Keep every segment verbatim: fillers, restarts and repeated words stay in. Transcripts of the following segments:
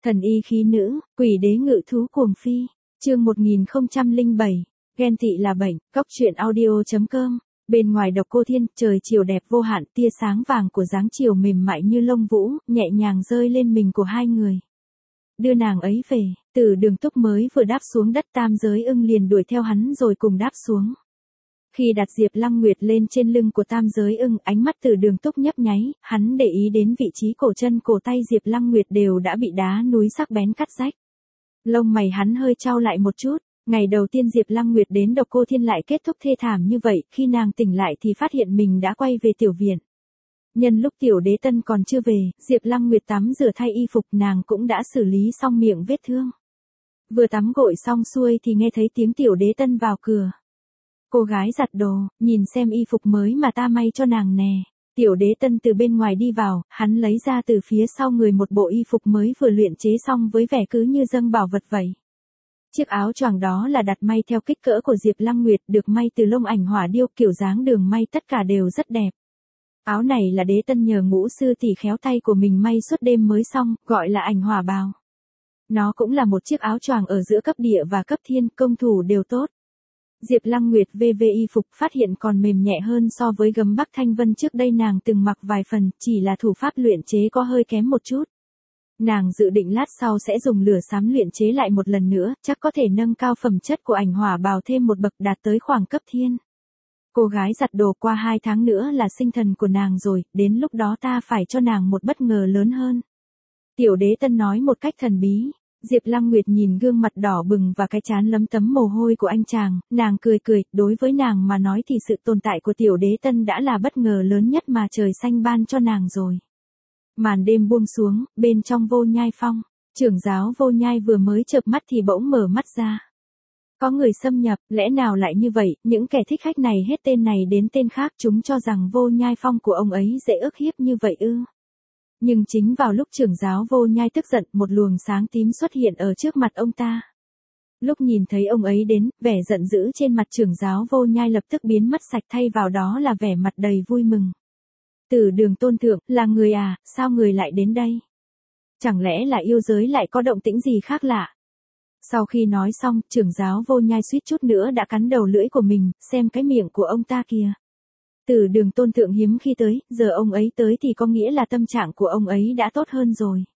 Thần y khí nữ, quỷ đế ngự thú cuồng phi. Chương một nghìn không trăm lẻ bảy. Ghen tị là bệnh. Góc truyện audio chấm com. Bên ngoài Độc Cô Thiên, trời chiều đẹp vô hạn, tia sáng vàng của dáng chiều mềm mại như lông vũ, nhẹ nhàng rơi lên mình của hai người. Đưa nàng ấy về, Từ Đường Túc mới vừa đáp xuống đất, Tam Giới Ưng liền đuổi theo hắn rồi cùng đáp xuống. Khi đặt Diệp Lăng Nguyệt lên trên lưng của Tam Giới Ưng, ánh mắt Từ Đường Túc nhấp nháy, hắn để ý đến vị trí cổ chân cổ tay Diệp Lăng Nguyệt đều đã bị đá núi sắc bén cắt rách. Lông mày hắn hơi chau lại một chút, ngày đầu tiên Diệp Lăng Nguyệt đến Độc Cô Thiên lại kết thúc thê thảm như vậy, khi nàng tỉnh lại thì phát hiện mình đã quay về tiểu viện. Nhân lúc Tiểu Đế Tân còn chưa về, Diệp Lăng Nguyệt tắm rửa thay y phục, nàng cũng đã xử lý xong miệng vết thương. Vừa tắm gội xong xuôi thì nghe thấy tiếng Tiểu Đế Tân vào cửa. Cô gái giặt đồ, nhìn xem y phục mới mà ta may cho nàng nè. Tiểu Đế Tân từ bên ngoài đi vào, hắn lấy ra từ phía sau người một bộ y phục mới vừa luyện chế xong với vẻ cứ như dâng bảo vật vậy. Chiếc áo choàng đó là đặt may theo kích cỡ của Diệp Lăng Nguyệt, được may từ lông ảnh hỏa điêu, kiểu dáng đường may tất cả đều rất đẹp. Áo này là Đế Tân nhờ ngũ sư tỷ khéo tay của mình may suốt đêm mới xong, gọi là ảnh hỏa bào. Nó cũng là một chiếc áo choàng ở giữa cấp địa và cấp thiên, công thủ đều tốt. Diệp Lăng Nguyệt vê vê y phục phát hiện còn mềm nhẹ hơn so với gấm Bắc Thanh Vân trước đây nàng từng mặc vài phần, chỉ là thủ pháp luyện chế có hơi kém một chút. Nàng dự định lát sau sẽ dùng lửa xám luyện chế lại một lần nữa, chắc có thể nâng cao phẩm chất của ảnh hỏa bào thêm một bậc, đạt tới khoảng cấp thiên. Cô gái giặt đồ, qua hai tháng nữa là sinh thần của nàng rồi, đến lúc đó ta phải cho nàng một bất ngờ lớn hơn. Tiểu Đế Tân nói một cách thần bí. Diệp Lăng Nguyệt nhìn gương mặt đỏ bừng và cái trán lấm tấm mồ hôi của anh chàng, nàng cười cười, đối với nàng mà nói thì sự tồn tại của Tiểu Đế Tân đã là bất ngờ lớn nhất mà trời xanh ban cho nàng rồi. Màn đêm buông xuống, bên trong Vô Nhai Phong, trưởng giáo Vô Nhai vừa mới chợp mắt thì bỗng mở mắt ra. Có người xâm nhập, lẽ nào lại như vậy, những kẻ thích khách này hết tên này đến tên khác, chúng cho rằng Vô Nhai Phong của ông ấy dễ ức hiếp như vậy ư? Nhưng chính vào lúc trưởng giáo Vô Nhai tức giận, một luồng sáng tím xuất hiện ở trước mặt ông ta. Lúc nhìn thấy ông ấy đến, vẻ giận dữ trên mặt trưởng giáo Vô Nhai lập tức biến mất sạch, thay vào đó là vẻ mặt đầy vui mừng. Từ Đường tôn thượng, là người à, sao người lại đến đây? Chẳng lẽ là yêu giới lại có động tĩnh gì khác lạ? Sau khi nói xong, trưởng giáo Vô Nhai suýt chút nữa đã cắn đầu lưỡi của mình, xem cái miệng của ông ta kìa. Từ Đường tôn thượng hiếm khi tới, giờ ông ấy tới thì có nghĩa là tâm trạng của ông ấy đã tốt hơn rồi.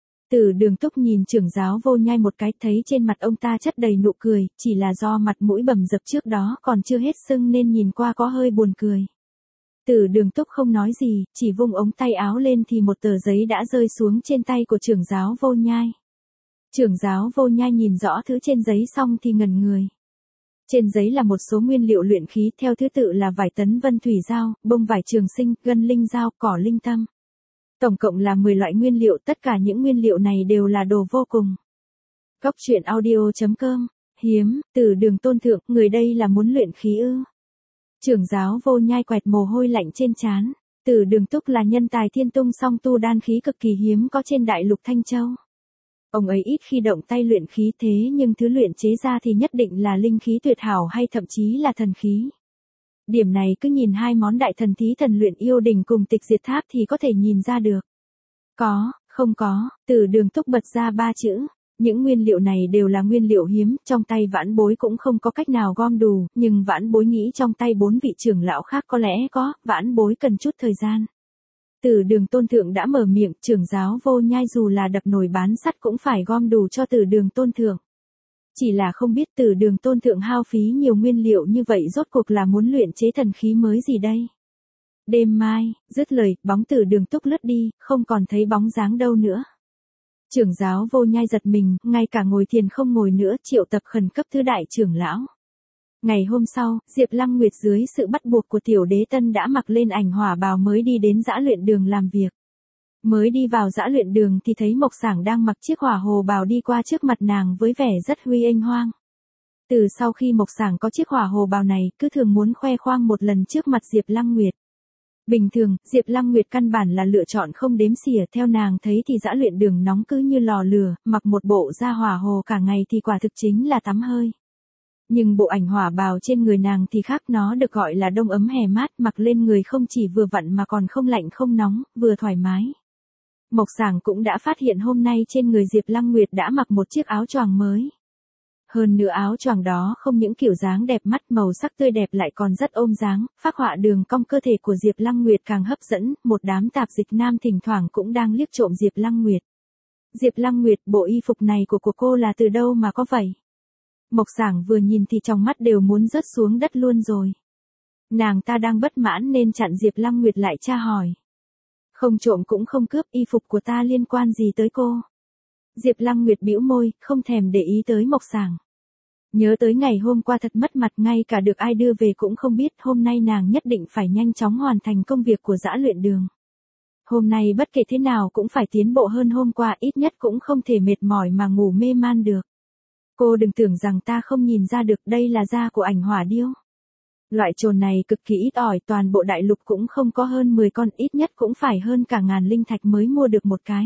Từ Đường Túc nhìn trưởng giáo Vô Nhai một cái, thấy trên mặt ông ta chất đầy nụ cười, chỉ là do mặt mũi bầm dập trước đó còn chưa hết sưng nên nhìn qua có hơi buồn cười. Từ Đường Túc không nói gì, chỉ vung ống tay áo lên thì một tờ giấy đã rơi xuống trên tay của trưởng giáo Vô Nhai. Trưởng giáo Vô Nhai nhìn rõ thứ trên giấy xong thì ngẩn người. Trên giấy là một số nguyên liệu luyện khí, theo thứ tự là vải tấn vân thủy giao, bông vải trường sinh, gân linh giao, cỏ linh tâm. Tổng cộng là mười loại nguyên liệu, tất cả những nguyên liệu này đều là đồ vô cùng. Góc truyện audio chấm com. Hiếm, Từ Đường tôn thượng, người đây là muốn luyện khí ư? Trưởng giáo Vô Nhai quẹt mồ hôi lạnh trên trán. Từ Đường Túc là nhân tài thiên tung song tu đan khí cực kỳ hiếm có trên đại lục Thanh Châu. Ông ấy ít khi động tay luyện khí, thế nhưng thứ luyện chế ra thì nhất định là linh khí tuyệt hảo hay thậm chí là thần khí. Điểm này cứ nhìn hai món đại thần thí thần luyện yêu đình cùng tịch diệt tháp thì có thể nhìn ra được. Có, không có, Từ Đường Túc bật ra ba chữ. Những nguyên liệu này đều là nguyên liệu hiếm, trong tay vãn bối cũng không có cách nào gom đủ, nhưng vãn bối nghĩ trong tay bốn vị trưởng lão khác có lẽ có, vãn bối cần chút thời gian. Từ Đường tôn thượng đã mở miệng, trưởng giáo Vô Nhai dù là đập nồi bán sắt cũng phải gom đủ cho Từ Đường tôn thượng. Chỉ là không biết Từ Đường tôn thượng hao phí nhiều nguyên liệu như vậy rốt cuộc là muốn luyện chế thần khí mới gì đây? Đêm mai, dứt lời, bóng Từ Đường Túc lướt đi, không còn thấy bóng dáng đâu nữa. Trưởng giáo Vô Nhai giật mình, ngay cả ngồi thiền không ngồi nữa, triệu tập khẩn cấp thứ đại trưởng lão. Ngày hôm sau, Diệp Lăng Nguyệt dưới sự bắt buộc của Tiểu Đế Tân đã mặc lên ảnh hỏa bào mới đi đến dã luyện đường làm việc. Mới đi vào dã luyện đường thì thấy Mộc Sảng đang mặc chiếc hỏa hồ bào đi qua trước mặt nàng với vẻ rất huy ênh hoang. Từ sau khi Mộc Sảng có chiếc hỏa hồ bào này, cứ thường muốn khoe khoang một lần trước mặt Diệp Lăng Nguyệt. Bình thường, Diệp Lăng Nguyệt căn bản là lựa chọn không đếm xỉa, theo nàng thấy thì dã luyện đường nóng cứ như lò lửa, mặc một bộ da hỏa hồ cả ngày thì quả thực chính là tắm hơi. Nhưng bộ ảnh hỏa bào trên người nàng thì khác, nó được gọi là đông ấm hè mát, mặc lên người không chỉ vừa vặn mà còn không lạnh không nóng, vừa thoải mái. Mộc Sảng cũng đã phát hiện hôm nay trên người Diệp Lăng Nguyệt đã mặc một chiếc áo choàng mới. Hơn nữa áo choàng đó không những kiểu dáng đẹp mắt, màu sắc tươi đẹp lại còn rất ôm dáng, phác họa đường cong cơ thể của Diệp Lăng Nguyệt càng hấp dẫn, một đám tạp dịch nam thỉnh thoảng cũng đang liếc trộm Diệp Lăng Nguyệt. Diệp Lăng Nguyệt, bộ y phục này của của cô là từ đâu mà có vậy? Mộc Sảng vừa nhìn thì trong mắt đều muốn rớt xuống đất luôn rồi. Nàng ta đang bất mãn nên chặn Diệp Lăng Nguyệt lại tra hỏi. Không trộm cũng không cướp, y phục của ta liên quan gì tới cô? Diệp Lăng Nguyệt bĩu môi, không thèm để ý tới Mộc Sảng. Nhớ tới ngày hôm qua thật mất mặt, ngay cả được ai đưa về cũng không biết, hôm nay nàng nhất định phải nhanh chóng hoàn thành công việc của dã luyện đường. Hôm nay bất kể thế nào cũng phải tiến bộ hơn hôm qua, ít nhất cũng không thể mệt mỏi mà ngủ mê man được. Cô đừng tưởng rằng ta không nhìn ra được, đây là da của ảnh hỏa điêu. Loại trồn này cực kỳ ít ỏi, toàn bộ đại lục cũng không có hơn mười con, ít nhất cũng phải hơn cả ngàn linh thạch mới mua được một cái.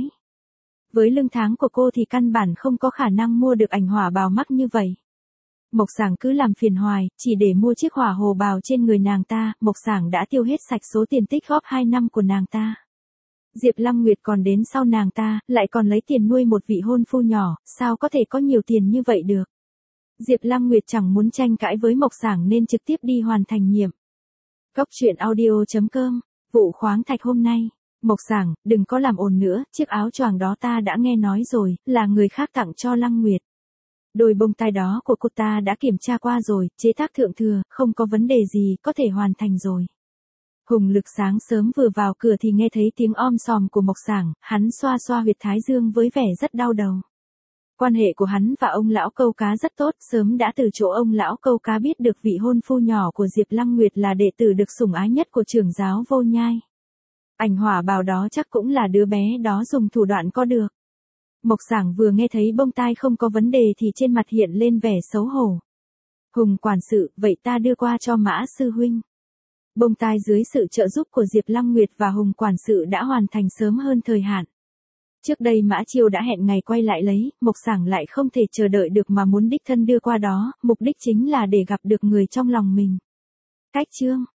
Với lương tháng của cô thì căn bản không có khả năng mua được ảnh hỏa bào mắc như vậy. Mộc Sảng cứ làm phiền hoài, chỉ để mua chiếc hỏa hồ bào trên người nàng ta, Mộc Sảng đã tiêu hết sạch số tiền tích góp hai năm của nàng ta. Diệp Lăng Nguyệt còn đến sau nàng ta, lại còn lấy tiền nuôi một vị hôn phu nhỏ, sao có thể có nhiều tiền như vậy được. Diệp Lăng Nguyệt chẳng muốn tranh cãi với Mộc Sảng nên trực tiếp đi hoàn thành nhiệm. Cốc truyện audio chấm com, vụ khoáng thạch hôm nay. Mộc Sảng, đừng có làm ồn nữa, chiếc áo choàng đó ta đã nghe nói rồi, là người khác tặng cho Lăng Nguyệt. Đôi bông tai đó của cô ta đã kiểm tra qua rồi, chế tác thượng thừa, không có vấn đề gì, có thể hoàn thành rồi. Hùng Lực sáng sớm vừa vào cửa thì nghe thấy tiếng om sòm của Mộc Sảng, hắn xoa xoa huyệt thái dương với vẻ rất đau đầu. Quan hệ của hắn và ông lão câu cá rất tốt, sớm đã từ chỗ ông lão câu cá biết được vị hôn phu nhỏ của Diệp Lăng Nguyệt là đệ tử được sủng ái nhất của trưởng giáo Vô Nhai. Ảnh hỏa bào đó chắc cũng là đứa bé đó dùng thủ đoạn có được. Mộc Sảng vừa nghe thấy bông tai không có vấn đề thì trên mặt hiện lên vẻ xấu hổ. Hùng quản sự, vậy ta đưa qua cho Mã sư huynh. Bông tai dưới sự trợ giúp của Diệp Lăng Nguyệt và Hùng quản sự đã hoàn thành sớm hơn thời hạn. Trước đây Mã Chiêu đã hẹn ngày quay lại lấy, Mộc Sảng lại không thể chờ đợi được mà muốn đích thân đưa qua đó, mục đích chính là để gặp được người trong lòng mình. Cách chương